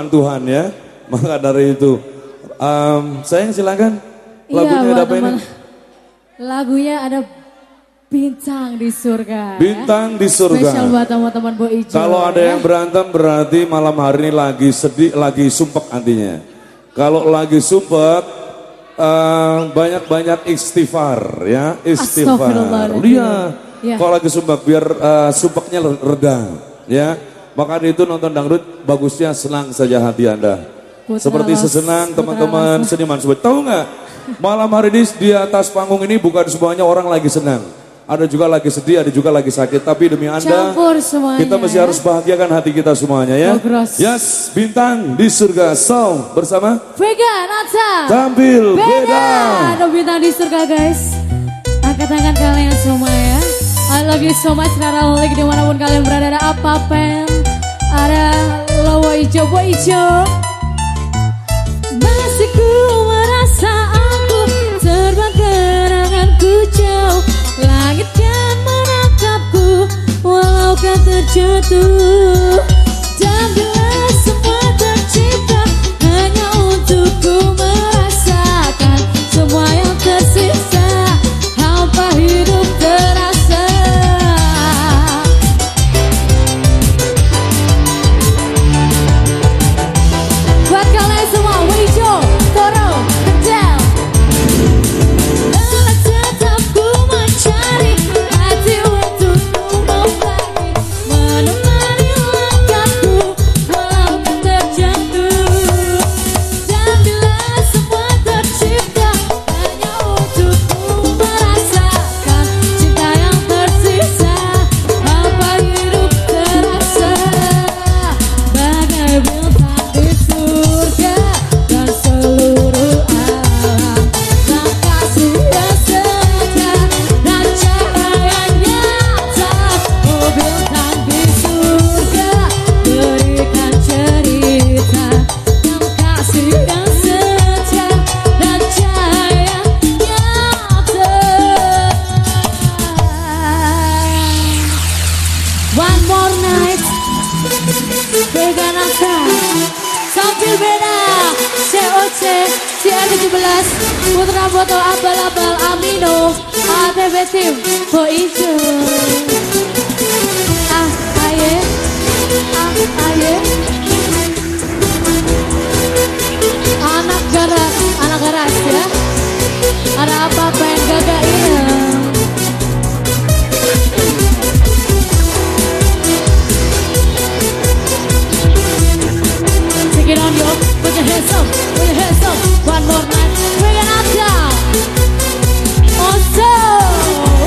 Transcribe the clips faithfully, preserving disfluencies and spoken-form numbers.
Tuhan ya. Maka dari itu um, sayang silakan. Lagunya iya, ada apa ini? Lagunya ada Bintang di Surga. Bintang di Surga. Spesial buat teman-teman Bo Ijo. Kalau ada yang berantem berarti malam hari ini lagi sedih, lagi sumpek nantinya. Kalau lagi sumpek uh, banyak-banyak istighfar ya, istighfar. Iya. Ya. Kalau lagi sumpek biar uh, sumpeknya reda ya. Maka itu nonton dangdut bagusnya senang saja hati Anda. Putra Seperti los, sesenang teman-teman seniman sobat. Tahu nggak? Malam hari ini di atas panggung ini bukan semuanya orang lagi senang. Ada juga lagi sedih, ada juga lagi sakit. Tapi demi Anda, semuanya, kita mesti ya? harus bahagiakan hati kita semuanya ya. Progress. Yes, Bintang di Surga Song bersama Vega Nata. Tampil Beda. Beda. Ada Bintang di Surga guys. Angkat tangan kalian semua ya. I love you so much Rara Lolik dimanapun kalian berada. Ada apa pen? Ada Lowo Ijo, Bo Ijo. Masih ku merasa aku terbang kenanganku jauh. Langit kan menatapku walau kan terjatuh. Dan bila semua tercipta hanya untukku merasakan semua yang tersisa, hampa hidup terasa. Buat kalian semua, Wijo, Toro, Kendel. Tampil Beda, C O C, C R tujuh belas, Putra Botol Abal-Abal Amino, A T B Tim, Bo Ijo. Ah, aye, ah, aye. Anak garas, anak garas ya. Ada apa pengen gagain? Take it on yo, put your hands up, put your hands up. One more night, bring it up down. Awesome.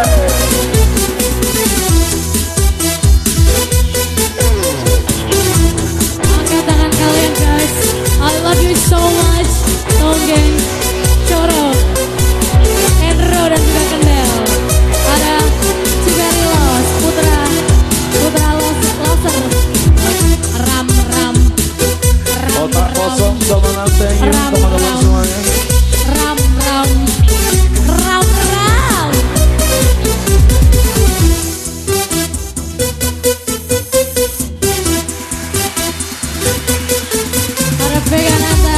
Angkat tangan kalian guys. I love you so much. Tonggeng, Coro, Enro dan juga Kendel. Ada Cigarilos, Putra, Putra Los, Loser, Ram Ram. Otak kosong sama nantengin teman-teman semuanya. Ram ram ram ram. Para Veganata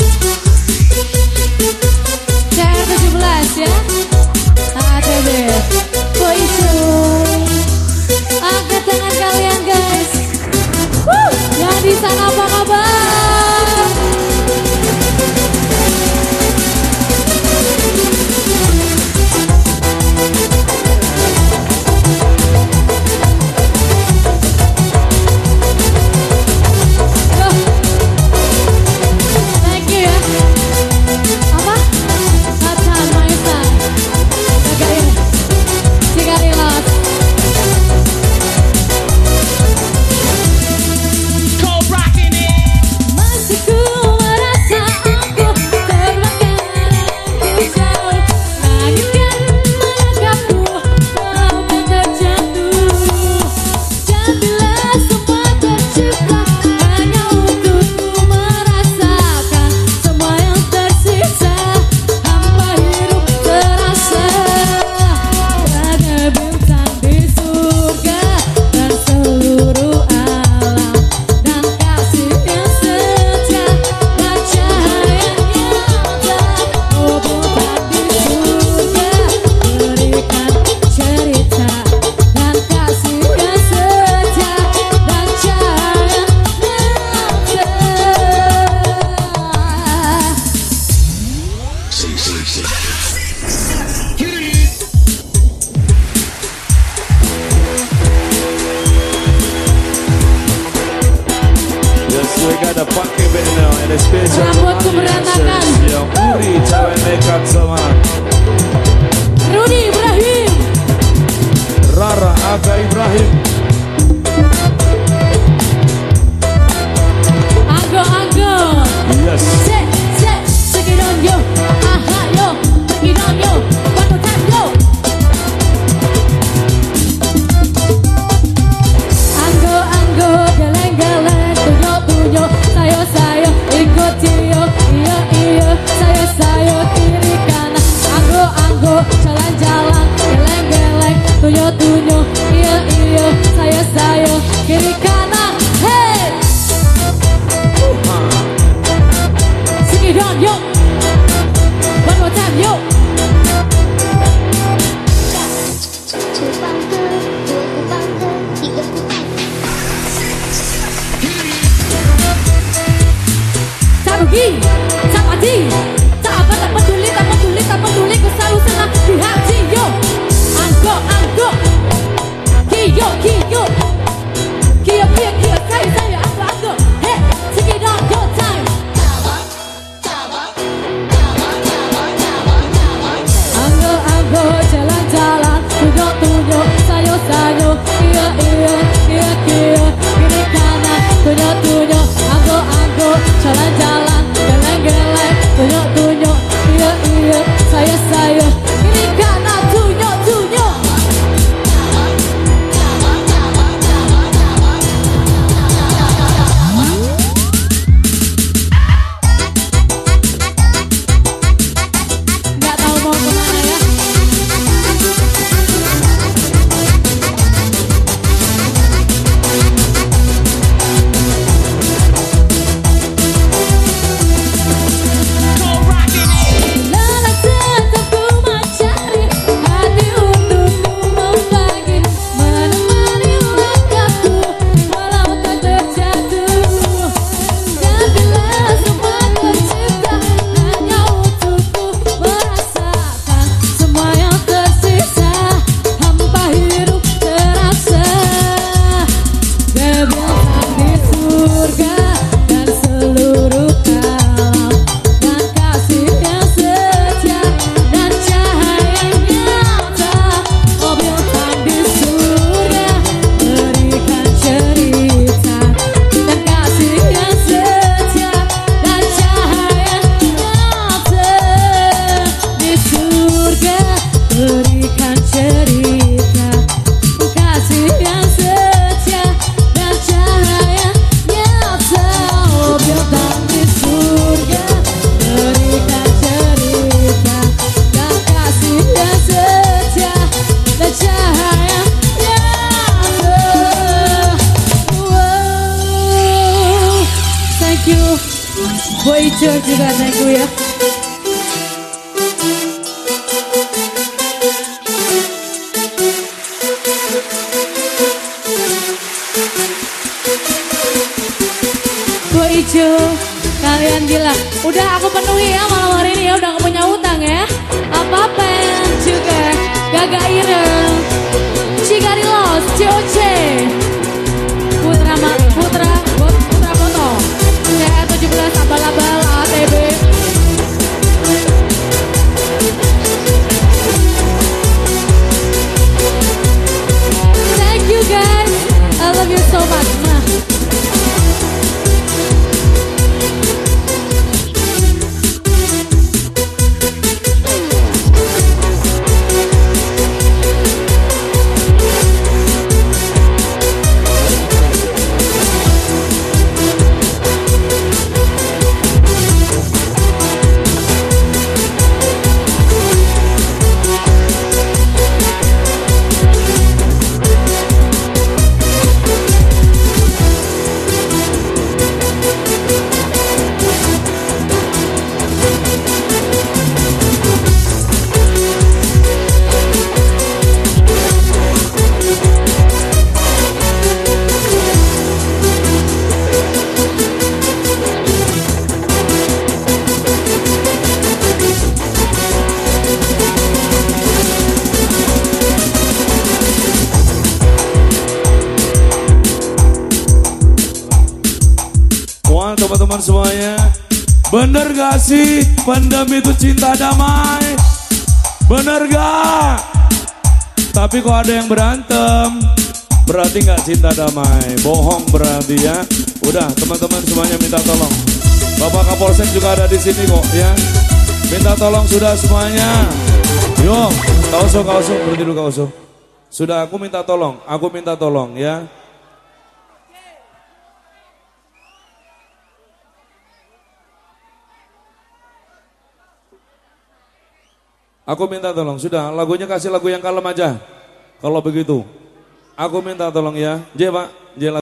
C R tujuh belas ya. A T B Bo Ijo. Angkat tangan kalian guys. Woo! Yang di sana apa kabar? ada Paki Beno, ada spesial rambutku berantakan. Yang Uri, cewek nekat sama Rudy Ibrahim, Rara Aga Ibrahim, Anggo Anggo. yes. Set set, take it on yo, aha yo, take it on yo, one more time yo. Anggo Anggo, geleng geleng, tunyo tunyo, sayo sayo, ikuti yo, iyo iyo, sayo sayo, kiri kanan. Anggo Anggo, jalan jalan, geleng geleng, tunyo tunyo, iyo iyo, sayo sayo, kiri kanan. Hey, sing it on yo, one more time yo. Tak rugi, tak mati, tak apa, tak peduli, tak peduli, tak peduli, ku selalu senang di hati yo. Anggo, anggo, kiyo, kiyo, kiyo, kiyo, kiyo, saya, saya, anggo, anggo. Hey, sing it on your time. Anggo, anggo, jalan-jalan, tunjuk-tunjuk, sayo-sayo, iya, iya, iya, iya, kiri kanan, tunjuk-tunjuk, anggo, anggo, jalan-jalan, geleng-geleng, tunjuk-tunjuk, iya, iya, sayo-sayo, kiri kanan, tunjuk-tunjuk. Nggak tahu mau kemana ya. Lelah tetap ku mencari hati untukku membagi, menemani langkahku walau tak terjatuh. Dan bila semua tercipta hanya untukku merasakan semua yang tersisa, hampa hidup terasa. Bebas di surga dan seluruh alam, dan kasih yang setia dan cahaya nyata. Oh bintang di surga berikan cerita, dan kasih yang setia dan cahaya nyata. Di surga berikan cerita, kasih yang setia dan cahaya nyata. Oh bintang di surga berikan cerita, dan kasih yang setia dan cahaya nyata. Wow. Thank you Boy Ijo juga, thank you ya. Boy Ijo, kalian gila. Udah aku penuhi ya malam hari ini ya, udah gak punya utang ya. Apa-apa juga, Gaga Ireng, Cigarilos, C O C, Putra Ma, Putra, Bot, Putra Foto, C R tujuh belas, Abal-abal, A T B. Thank you guys, I love you so much. Nah. Wah teman-teman semuanya, bener gak sih pendem itu cinta damai? Bener gak? Tapi kok ada yang berantem, berarti gak cinta damai. Bohong berarti ya. Udah teman-teman semuanya minta tolong. Bapak Kapolsek juga ada di sini kok ya. Minta tolong sudah semuanya. Yuk, kauso kauso berhenti dulu kauso. Sudah aku minta tolong, aku minta tolong ya. Aku minta tolong, sudah lagunya kasih lagu yang kalem aja. Kalau begitu, aku minta tolong ya. J Pak, J